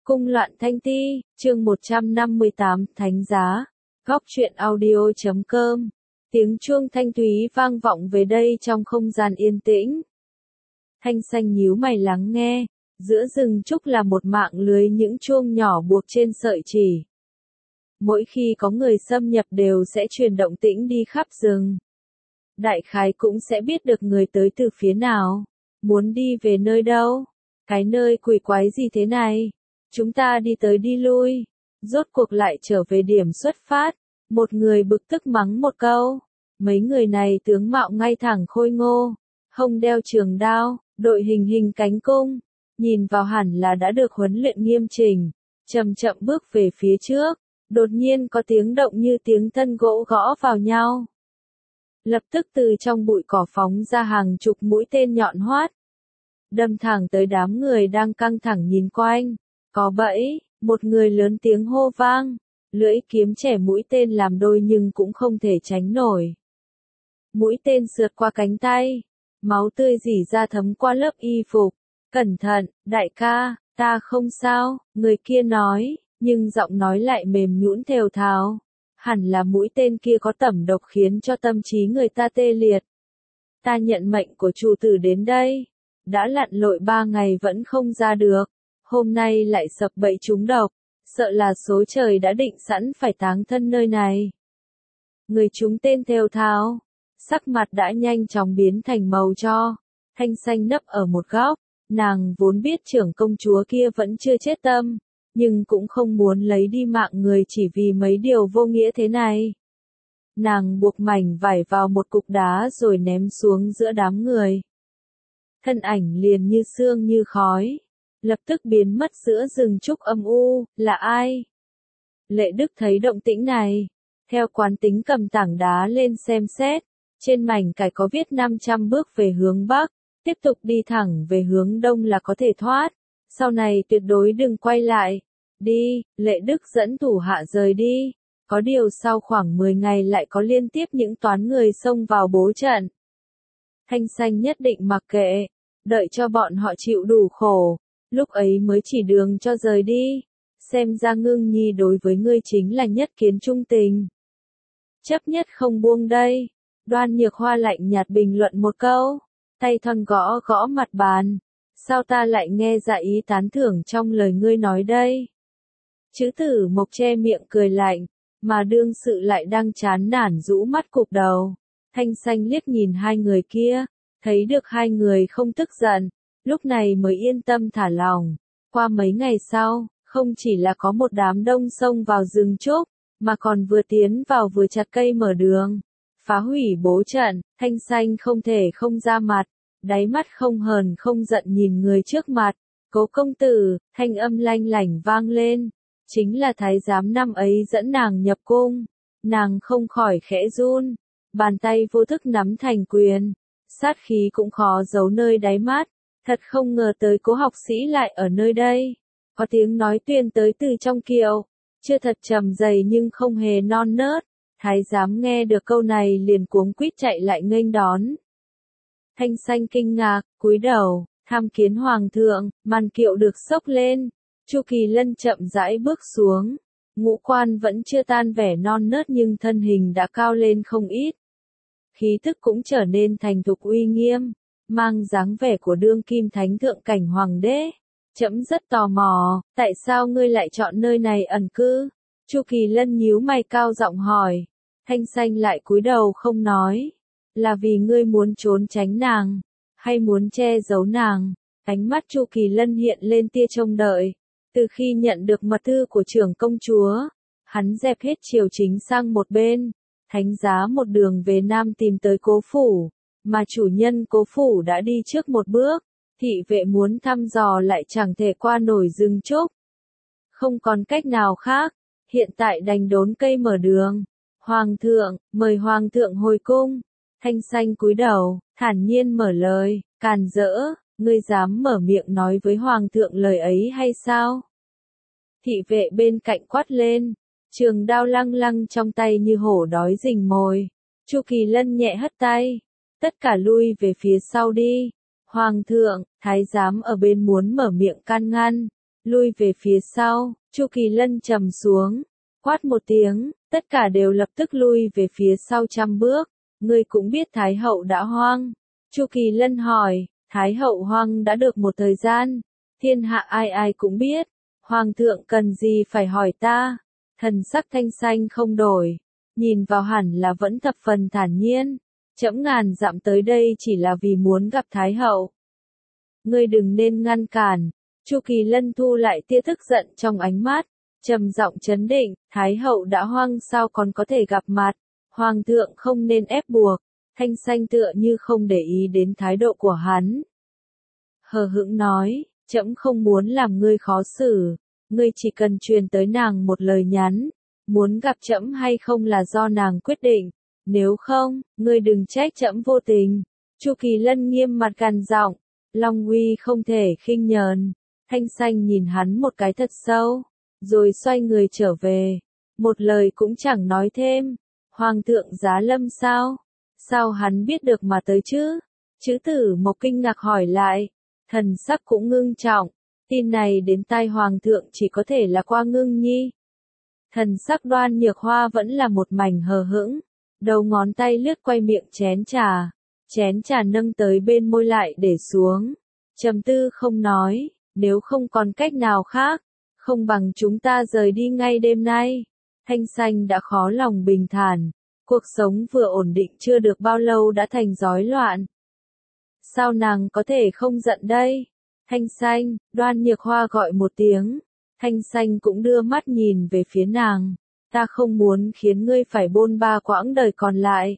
Cung loạn thanh ti, chương 158, Thánh giá. Góc truyện audio.com. Tiếng chuông thanh thúy vang vọng về đây trong không gian yên tĩnh. Thanh xanh nhíu mày lắng nghe, giữa rừng trúc là một mạng lưới những chuông nhỏ buộc trên sợi chỉ. Mỗi khi có người xâm nhập đều sẽ truyền động tĩnh đi khắp rừng. Đại khái cũng sẽ biết được người tới từ phía nào, muốn đi về nơi đâu. Cái nơi quỷ quái gì thế này? Chúng ta đi tới đi lui, rốt cuộc lại trở về điểm xuất phát. Một người bực tức mắng một câu. Mấy người này tướng mạo ngay thẳng khôi ngô, hông đeo trường đao, đội hình cánh cung, nhìn vào hẳn là đã được huấn luyện nghiêm chỉnh, chậm chậm bước về phía trước. Đột nhiên có tiếng động như tiếng thân gỗ gõ vào nhau. Lập tức từ trong bụi cỏ phóng ra hàng chục mũi tên nhọn hoắt, đâm thẳng tới đám người đang căng thẳng nhìn quanh. Có bẫy, một người lớn tiếng hô vang, lưỡi kiếm chẻ mũi tên làm đôi nhưng cũng không thể tránh nổi. Mũi tên sượt qua cánh tay, máu tươi rỉ ra thấm qua lớp y phục. Cẩn thận, đại ca, ta không sao, người kia nói, nhưng giọng nói lại mềm nhũn thều thào. Hẳn là mũi tên kia có tẩm độc khiến cho tâm trí người ta tê liệt. Ta nhận mệnh của chủ tử đến đây, đã lặn lội 3 ngày vẫn không ra được. Hôm nay lại sập bẫy trúng độc, sợ là số trời đã định sẵn phải táng thân nơi này. Người trúng tên thều thào, sắc mặt đã nhanh chóng biến thành màu tro. Thanh xanh nấp ở một góc, nàng vốn biết trưởng công chúa kia vẫn chưa chết tâm, nhưng cũng không muốn lấy đi mạng người chỉ vì mấy điều vô nghĩa thế này. Nàng buộc mảnh vải vào một cục đá rồi ném xuống giữa đám người. Thân ảnh liền như sương như khói, lập tức biến mất giữa rừng trúc âm u. Là ai? Lệ Đức thấy động tĩnh này, theo quán tính cầm tảng đá lên xem xét. Trên mảnh cải có viết 500 bước về hướng bắc, tiếp tục đi thẳng về hướng đông là có thể thoát. Sau này tuyệt đối đừng quay lại. Đi, Lệ Đức dẫn thủ hạ rời đi. Có điều sau khoảng 10 ngày lại có liên tiếp những toán người xông vào bố trận. Thanh xanh nhất định mặc kệ, đợi cho bọn họ chịu đủ khổ, lúc ấy mới chỉ đường cho rời đi. Xem ra Ngưng Nhi đối với ngươi chính là nhất kiến trung tình. Chấp nhất không buông đây. Đoan Nhược Hoa lạnh nhạt bình luận một câu, tay thon gõ gõ mặt bàn. Sao ta lại nghe ra ý tán thưởng trong lời ngươi nói đây? Chữ Tử Mộc che miệng cười lạnh, mà đương sự lại đang chán nản rũ mắt cụp đầu. Thanh xanh liếc nhìn hai người kia, thấy được hai người không tức giận, lúc này mới yên tâm thả lòng. Qua mấy ngày sau, không chỉ là có một đám đông xông vào rừng trúc, mà còn vừa tiến vào vừa chặt cây mở đường, phá hủy bố trận. Thanh xanh không thể không ra mặt, đáy mắt không hờn không giận nhìn người trước mặt. Cố công tử, thanh âm lanh lảnh vang lên, chính là thái giám năm ấy dẫn nàng nhập cung. Nàng không khỏi khẽ run, bàn tay vô thức nắm thành quyền, sát khí cũng khó giấu nơi đáy mắt. Thật không ngờ tới Cố học sĩ lại ở nơi đây. Có tiếng nói tuyên tới từ trong kiệu, chưa thật trầm dày nhưng không hề non nớt. Thái giám nghe được câu này liền cuống quýt chạy lại nghênh đón. Thanh xanh kinh ngạc, cúi đầu, tham kiến hoàng thượng. Màn kiệu được xốc lên, Chu Kỳ Lân chậm rãi bước xuống. Ngũ quan vẫn chưa tan vẻ non nớt nhưng thân hình đã cao lên không ít. Khí thức cũng trở nên thành thục uy nghiêm, mang dáng vẻ của đương kim thánh thượng cảnh hoàng đế. Trẫm rất tò mò, tại sao ngươi lại chọn nơi này ẩn cư? Chu Kỳ Lân nhíu mày cao giọng hỏi. Thanh xanh lại cúi đầu không nói. Là vì ngươi muốn trốn tránh nàng, hay muốn che giấu nàng? Ánh mắt Chu Kỳ Lân hiện lên tia trông đợi. Từ khi nhận được mật thư của trưởng công chúa, hắn dẹp hết triều chính sang một bên, thánh giá một đường về Nam tìm tới Cố phủ, mà chủ nhân Cố phủ đã đi trước một bước. Thị vệ muốn thăm dò lại chẳng thể qua nổi rừng trúc. Không còn cách nào khác, hiện tại đành đốn cây mở đường. Hoàng thượng, mời hoàng thượng hồi cung. Thanh xanh cúi đầu, thản nhiên mở lời, càn rỡ, ngươi dám mở miệng nói với hoàng thượng lời ấy hay sao? Thị vệ bên cạnh quát lên, trường đao lăng lăng trong tay như hổ đói rình mồi. Chu Kỳ Lân nhẹ hất tay, tất cả lui về phía sau đi. Hoàng thượng, thái giám ở bên muốn mở miệng can ngăn, lui về phía sau. Chu Kỳ Lân trầm xuống, quát một tiếng, tất cả đều lập tức lui về phía sau 100 bước. Ngươi cũng biết Thái hậu đã hoang. Chu Kỳ Lân hỏi, Thái hậu hoang đã được một thời gian, thiên hạ ai ai cũng biết, hoàng thượng cần gì phải hỏi ta. Thần sắc Thanh Xanh không đổi, nhìn vào hẳn là vẫn thập phần thản nhiên. Trẫm ngàn dặm tới đây chỉ là vì muốn gặp Thái hậu. Ngươi đừng nên ngăn cản. Chu Kỳ Lân thu lại tia tức giận trong ánh mắt, trầm giọng trấn định, Thái hậu đã hoang sao còn có thể gặp mặt, hoàng thượng không nên ép buộc. Thanh Xanh tựa như không để ý đến thái độ của hắn. Hờ hững nói, trẫm không muốn làm ngươi khó xử, ngươi chỉ cần truyền tới nàng một lời nhắn, muốn gặp trẫm hay không là do nàng quyết định, nếu không, ngươi đừng trách trẫm vô tình. Chu Kỳ Lân nghiêm mặt gằn giọng, long uy không thể khinh nhờn. Thanh Xanh nhìn hắn một cái thật sâu, rồi xoay người trở về, một lời cũng chẳng nói thêm. Hoàng thượng giá lâm sao? Sao hắn biết được mà tới chứ? Chữ Tử Mộc kinh ngạc hỏi lại, thần sắc cũng ngưng trọng, tin này đến tai hoàng thượng chỉ có thể là qua Ngưng Nhi. Thần sắc Đoan Nhược Hoa vẫn là một mảnh hờ hững, đầu ngón tay lướt quay miệng chén trà nâng tới bên môi lại để xuống, trầm tư không nói, nếu không còn cách nào khác, không bằng chúng ta rời đi ngay đêm nay. Thanh Xanh đã khó lòng bình thản, cuộc sống vừa ổn định chưa được bao lâu đã thành rối loạn. Sao nàng có thể không giận đây? Thanh Xanh, Đoan Nhược Hoa gọi một tiếng, Thanh Xanh cũng đưa mắt nhìn về phía nàng, ta không muốn khiến ngươi phải bôn ba quãng đời còn lại.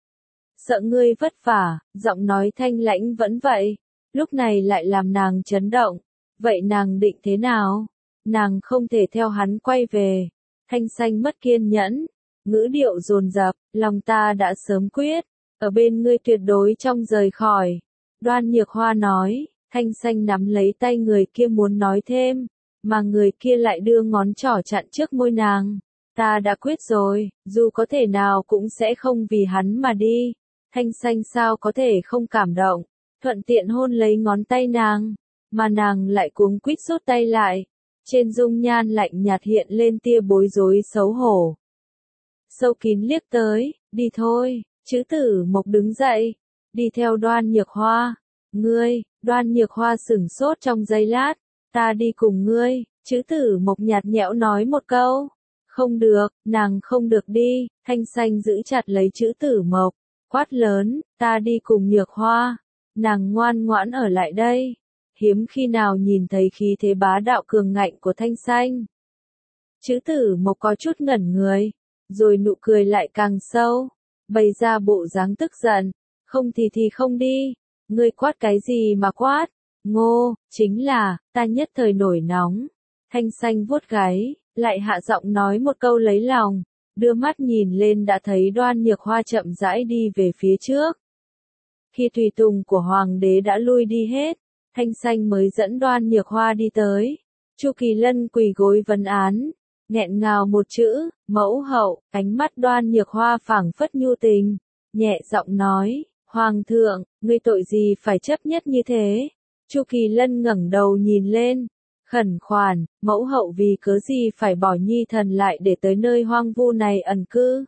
Sợ ngươi vất vả, giọng nói thanh lãnh vẫn vậy, lúc này lại làm nàng chấn động, vậy nàng định thế nào? Nàng không thể theo hắn quay về. Thanh Xanh mất kiên nhẫn, ngữ điệu dồn dập, lòng ta đã sớm quyết, ở bên ngươi tuyệt đối trong rời khỏi. Đoan Nhược Hoa nói, Thanh Xanh nắm lấy tay người kia muốn nói thêm, mà người kia lại đưa ngón trỏ chặn trước môi nàng. Ta đã quyết rồi, dù có thể nào cũng sẽ không vì hắn mà đi. Thanh Xanh sao có thể không cảm động, thuận tiện hôn lấy ngón tay nàng, mà nàng lại cuống quýt rút tay lại. Trên dung nhan lạnh nhạt hiện lên tia bối rối xấu hổ. Sâu kín liếc tới, đi thôi. Chữ Tử Mộc đứng dậy, đi theo Đoan Nhược Hoa. Ngươi, Đoan Nhược Hoa sửng sốt trong giây lát, ta đi cùng ngươi. Chữ Tử Mộc nhạt nhẽo nói một câu. Không được, nàng không được đi. Thanh Xanh giữ chặt lấy Chữ Tử Mộc, quát lớn, ta đi cùng Nhược Hoa. Nàng ngoan ngoãn ở lại đây. Hiếm khi nào nhìn thấy khí thế bá đạo cường ngạnh của Thanh Xanh. Chữ Tử Mộc có chút ngẩn người, rồi nụ cười lại càng sâu, bày ra bộ dáng tức giận, không thì không đi, ngươi quát cái gì mà quát, ngô, chính là, ta nhất thời nổi nóng. Thanh Xanh vuốt gáy, lại hạ giọng nói một câu lấy lòng, đưa mắt nhìn lên đã thấy Đoan Nhược Hoa chậm rãi đi về phía trước. Khi tùy tùng của hoàng đế đã lui đi hết, Thanh Xanh mới dẫn Đoan Nhược Hoa đi tới. Chu Kỳ Lân quỳ gối vấn án, nghẹn ngào một chữ, mẫu hậu. Ánh mắt Đoan Nhược Hoa phảng phất nhu tình, nhẹ giọng nói, hoàng thượng, ngươi tội gì phải chấp nhất như thế? Chu Kỳ Lân ngẩng đầu nhìn lên, khẩn khoản, mẫu hậu vì cớ gì phải bỏ nhi thần lại để tới nơi hoang vu này ẩn cư?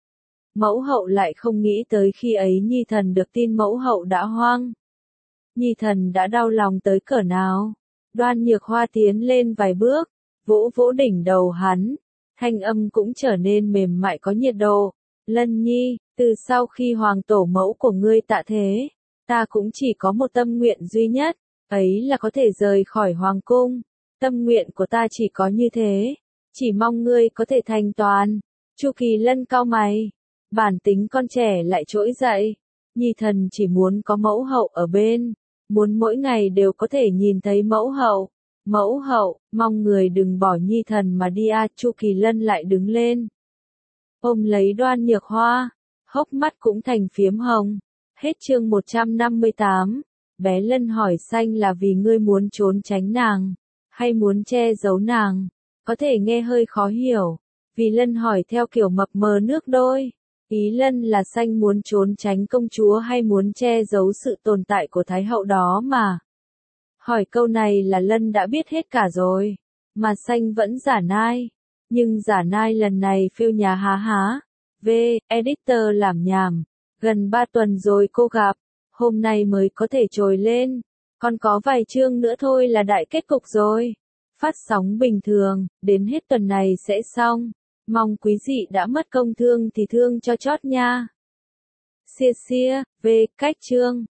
Mẫu hậu lại không nghĩ tới khi ấy nhi thần được tin mẫu hậu đã hoang. Nhi thần đã đau lòng tới cỡ nào? Đoan Nhược Hoa tiến lên vài bước, vỗ vỗ đỉnh đầu hắn, thanh âm cũng trở nên mềm mại có nhiệt độ. Lân Nhi, từ sau khi hoàng tổ mẫu của ngươi tạ thế, ta cũng chỉ có một tâm nguyện duy nhất, ấy là có thể rời khỏi hoàng cung. Tâm nguyện của ta chỉ có như thế, chỉ mong ngươi có thể thành toàn. Chu Kỳ Lân cau mày, bản tính con trẻ lại trỗi dậy, nhi thần chỉ muốn có mẫu hậu ở bên, muốn mỗi ngày đều có thể nhìn thấy mẫu hậu. Mẫu hậu, mong người đừng bỏ nhi thần mà đi a. Chu Kỳ Lân lại đứng lên, ôm lấy Đoan Nhược Hoa, hốc mắt cũng thành phiếm hồng. Hết chương 158, bé Lân hỏi Xanh là vì ngươi muốn trốn tránh nàng, hay muốn che giấu nàng? Có thể nghe hơi khó hiểu, vì Lân hỏi theo kiểu mập mờ nước đôi. Ý Lân là Xanh muốn trốn tránh công chúa hay muốn che giấu sự tồn tại của Thái hậu đó mà. Hỏi câu này là Lân đã biết hết cả rồi. Mà Xanh vẫn giả nai. Nhưng giả nai lần này phiêu nhà há há. Editor làm nhảm. Gần 3 tuần rồi cô gặp. Hôm nay mới có thể trồi lên. Còn có vài chương nữa thôi là đại kết cục rồi. Phát sóng bình thường, đến hết tuần này sẽ xong. Mong quý vị đã mất công thương thì thương cho chót nha. Xia xia, cách chương.